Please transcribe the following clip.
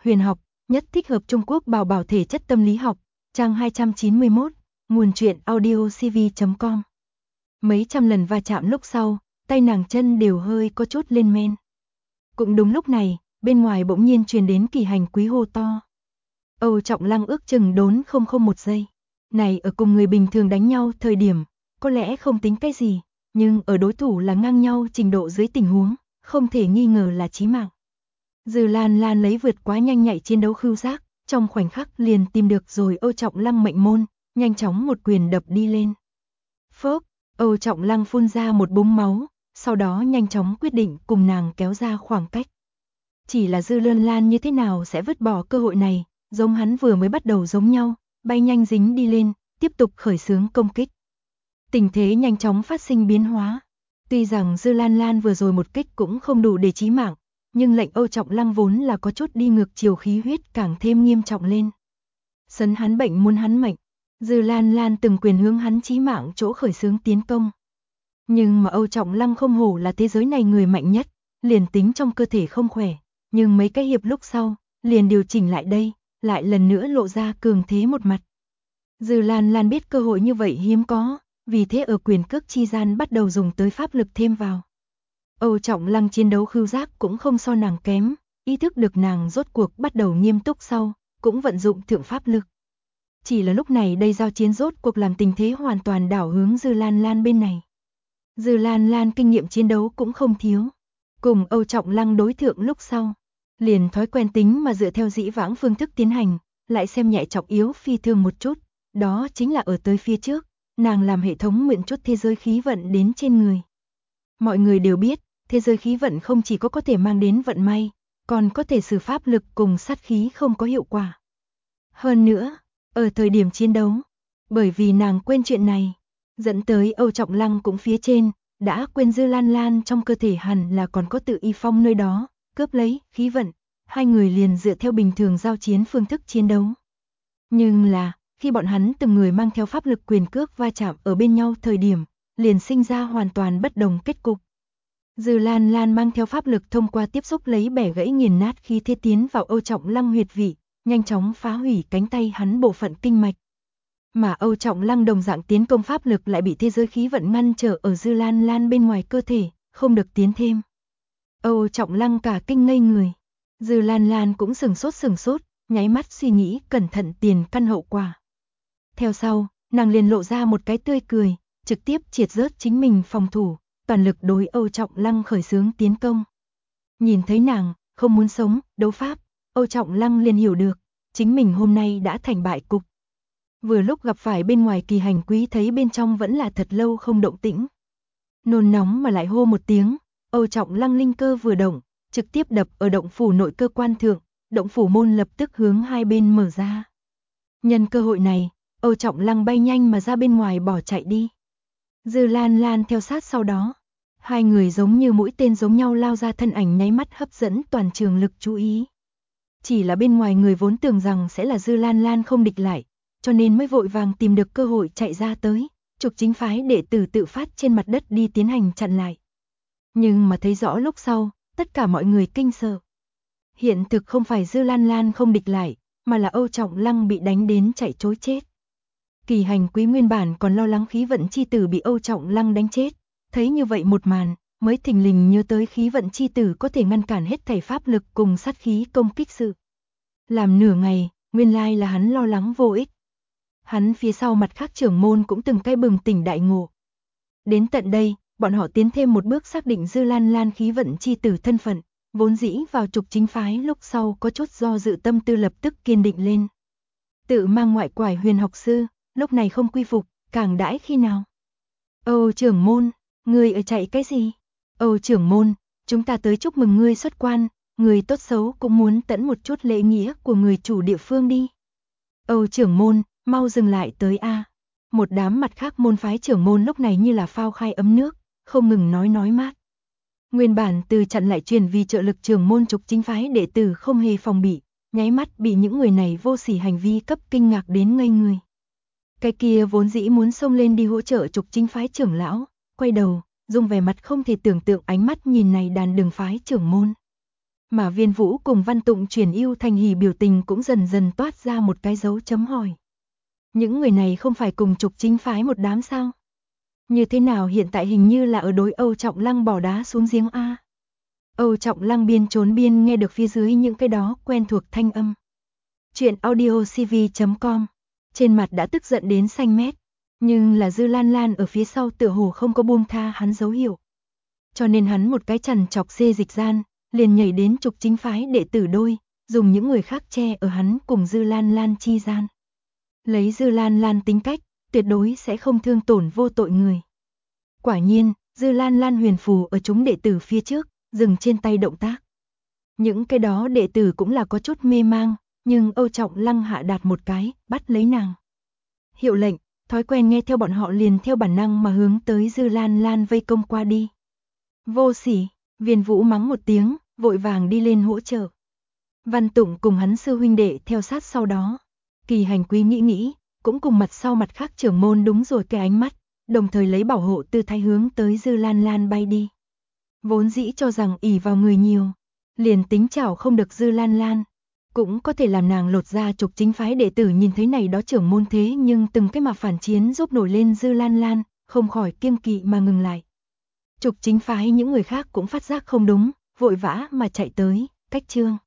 huyền học, nhất thích hợp Trung Quốc bảo bảo thể chất tâm lý học, trang 291, nguồn truyện audiocv.com. Mấy trăm lần va chạm lúc sau, tay nàng chân đều hơi có chút lên men. Cũng đúng lúc này, bên ngoài bỗng nhiên truyền đến Kỳ Hành Quý hô to. Âu Trọng Lăng ước chừng đốn không một giây. Này ở cùng người bình thường đánh nhau thời điểm, có lẽ không tính cái gì, nhưng ở đối thủ là ngang nhau trình độ dưới tình huống, không thể nghi ngờ là chí mạng. Dư Lan Lan lấy vượt quá nhanh nhạy chiến đấu khứu giác, trong khoảnh khắc liền tìm được rồi Âu Trọng Lăng mệnh môn, nhanh chóng một quyền đập đi lên. Phốc, Âu Trọng Lăng phun ra một búng máu, sau đó nhanh chóng quyết định cùng nàng kéo ra khoảng cách. Chỉ là Dư Lan Lan như thế nào sẽ vứt bỏ cơ hội này, giống hắn vừa mới bắt đầu giống nhau, bay nhanh dính đi lên, tiếp tục khởi xướng công kích. Tình thế nhanh chóng phát sinh biến hóa. Tuy rằng Dư Lan Lan vừa rồi một kích cũng không đủ để chí mạng, nhưng lệnh Âu Trọng Lăng vốn là có chút đi ngược chiều khí huyết càng thêm nghiêm trọng lên. Sấn hắn bệnh muốn hắn mệnh, Dư Lan Lan từng quyền hướng hắn chí mạng chỗ khởi xướng tiến công. Nhưng mà Âu Trọng Lăng không hổ là thế giới này người mạnh nhất, liền tính trong cơ thể không khỏe, nhưng mấy cái hiệp lúc sau, liền điều chỉnh lại đây, lại lần nữa lộ ra cường thế một mặt. Dư Lan Lan biết cơ hội như vậy hiếm có, vì thế ở quyền cước chi gian bắt đầu dùng tới pháp lực thêm vào. Âu Trọng Lăng chiến đấu khứu giác cũng không so nàng kém, ý thức được nàng rốt cuộc bắt đầu nghiêm túc sau, cũng vận dụng thượng pháp lực. Chỉ là lúc này đây giao chiến rốt cuộc làm tình thế hoàn toàn đảo hướng Dư Lan Lan bên này. Dư Lan Lan kinh nghiệm chiến đấu cũng không thiếu, cùng Âu Trọng Lăng đối thượng lúc sau, liền thói quen tính mà dựa theo dĩ vãng phương thức tiến hành, lại xem nhẹ trọng yếu phi thường một chút, đó chính là ở tới phía trước, nàng làm hệ thống mượn chút thế giới khí vận đến trên người. Mọi người đều biết, thế giới khí vận không chỉ có thể mang đến vận may, còn có thể sử pháp lực cùng sát khí không có hiệu quả. Hơn nữa, ở thời điểm chiến đấu, bởi vì nàng quên chuyện này, dẫn tới Âu Trọng Lăng cũng phía trên, đã quên Dư Lan Lan trong cơ thể hẳn là còn có tự y phong nơi đó, cướp lấy khí vận, hai người liền dựa theo bình thường giao chiến phương thức chiến đấu. Nhưng là, khi bọn hắn từng người mang theo pháp lực quyền cước va chạm ở bên nhau thời điểm, liền sinh ra hoàn toàn bất đồng kết cục. Dư Lan Lan mang theo pháp lực thông qua tiếp xúc lấy bẻ gãy nghiền nát khi thế tiến vào Âu Trọng Lăng huyệt vị, nhanh chóng phá hủy cánh tay hắn bộ phận kinh mạch. Mà Âu Trọng Lăng đồng dạng tiến công pháp lực lại bị thế giới khí vận ngăn trở ở Dư Lan Lan bên ngoài cơ thể, không được tiến thêm. Âu Trọng Lăng cả kinh ngây người. Dư Lan Lan cũng sửng sốt, nháy mắt suy nghĩ cẩn thận tiền căn hậu quả. Theo sau, nàng liền lộ ra một cái tươi cười, trực tiếp triệt rớt chính mình phòng thủ, toàn lực đối Âu Trọng Lăng khởi xướng tiến công. Nhìn thấy nàng, không muốn sống, đấu pháp, Âu Trọng Lăng liền hiểu được, chính mình hôm nay đã thành bại cục. Vừa lúc gặp phải bên ngoài Kỳ Hành Quý thấy bên trong vẫn là thật lâu không động tĩnh. Nôn nóng mà lại hô một tiếng, Âu Trọng Lăng linh cơ vừa động, trực tiếp đập ở động phủ nội cơ quan thượng, động phủ môn lập tức hướng hai bên mở ra. Nhân cơ hội này, Âu Trọng Lăng bay nhanh mà ra bên ngoài bỏ chạy đi. Dư Lan Lan theo sát sau đó. Hai người giống như mũi tên giống nhau lao ra, thân ảnh nháy mắt hấp dẫn toàn trường lực chú ý. Chỉ là bên ngoài người vốn tưởng rằng sẽ là Dư Lan Lan không địch lại, cho nên mới vội vàng tìm được cơ hội chạy ra tới, trục chính phái đệ tử tự phát trên mặt đất đi tiến hành chặn lại. Nhưng mà thấy rõ lúc sau, tất cả mọi người kinh sợ. Hiện thực không phải Dư Lan Lan không địch lại, mà là Âu Trọng Lăng bị đánh đến chạy trối chết. Kỳ Hành Quý nguyên bản còn lo lắng khí vận chi tử bị Âu Trọng Lăng đánh chết, thấy như vậy một màn, mới thình lình nhớ tới khí vận chi tử có thể ngăn cản hết thảy pháp lực cùng sát khí công kích sự. Làm nửa ngày, nguyên lai là hắn lo lắng vô ích. Hắn phía sau mặt khác trưởng môn cũng từng cái bừng tỉnh đại ngộ. Đến tận đây, bọn họ tiến thêm một bước xác định Dư Lan Lan khí vận chi tử thân phận, vốn dĩ vào trục chính phái lúc sau có chút do dự tâm tư lập tức kiên định lên. Tự mang ngoại quải huyền học sư, lúc này không quy phục, càng đãi khi nào? Âu trưởng môn, ngươi ở chạy cái gì? Âu trưởng môn, chúng ta tới chúc mừng ngươi xuất quan, người tốt xấu cũng muốn tận một chút lễ nghĩa của người chủ địa phương đi. Âu trưởng môn, mau dừng lại tới a. Một đám mặt khác môn phái trưởng môn lúc này như là phao khai ấm nước, không ngừng nói mát. Nguyên bản từ chặn lại truyền vì trợ lực trưởng môn trục chính phái đệ tử không hề phòng bị, nháy mắt bị những người này vô sỉ hành vi cấp kinh ngạc đến ngây người. Cái kia vốn dĩ muốn xông lên đi hỗ trợ trục chính phái trưởng lão, quay đầu, dùng vẻ mặt không thể tưởng tượng ánh mắt nhìn này đàn đường phái trưởng môn. Mà Viên Vũ cùng Văn Tụng chuyển ưu thành hỉ biểu tình cũng dần dần toát ra một cái dấu chấm hỏi. Những người này không phải cùng Trục Chính phái một đám sao? Như thế nào hiện tại hình như là ở đối Âu Trọng Lăng bỏ đá xuống giếng a. Âu Trọng Lăng biên trốn biên nghe được phía dưới những cái đó quen thuộc thanh âm. Chuyện audiocv.com. Trên mặt đã tức giận đến xanh mét, nhưng là Dư Lan Lan ở phía sau tựa hồ không có buông tha hắn dấu hiệu. Cho nên hắn một cái chằn chọc xê dịch gian, liền nhảy đến Trục Chính phái đệ tử đôi, dùng những người khác che ở hắn cùng Dư Lan Lan chi gian. Lấy Dư Lan Lan tính cách, tuyệt đối sẽ không thương tổn vô tội người. Quả nhiên, Dư Lan Lan huyền phù ở chúng đệ tử phía trước, dừng trên tay động tác. Những cái đó đệ tử cũng là có chút mê mang, nhưng Âu Trọng Lăng hạ đạt một cái, bắt lấy nàng. Hiệu lệnh, thói quen nghe theo bọn họ liền theo bản năng mà hướng tới Dư Lan Lan vây công qua đi. Vô sỉ, Viên Vũ mắng một tiếng, vội vàng đi lên hỗ trợ. Văn Tụng cùng hắn sư huynh đệ theo sát sau đó. Kỳ Hành Quý nghĩ, cũng cùng mặt sau mặt khác trưởng môn đúng rồi cái ánh mắt, đồng thời lấy bảo hộ tư thái hướng tới Dư Lan Lan bay đi. Vốn dĩ cho rằng ỷ vào người nhiều, liền tính chảo không được Dư Lan Lan, cũng có thể làm nàng lột ra Trục Chính phái đệ tử nhìn thấy này đó trưởng môn thế nhưng từng cái mà phản chiến giúp nổi lên Dư Lan Lan, không khỏi kiêng kỵ mà ngừng lại. Trục Chính phái những người khác cũng phát giác không đúng, vội vã mà chạy tới, cách trương.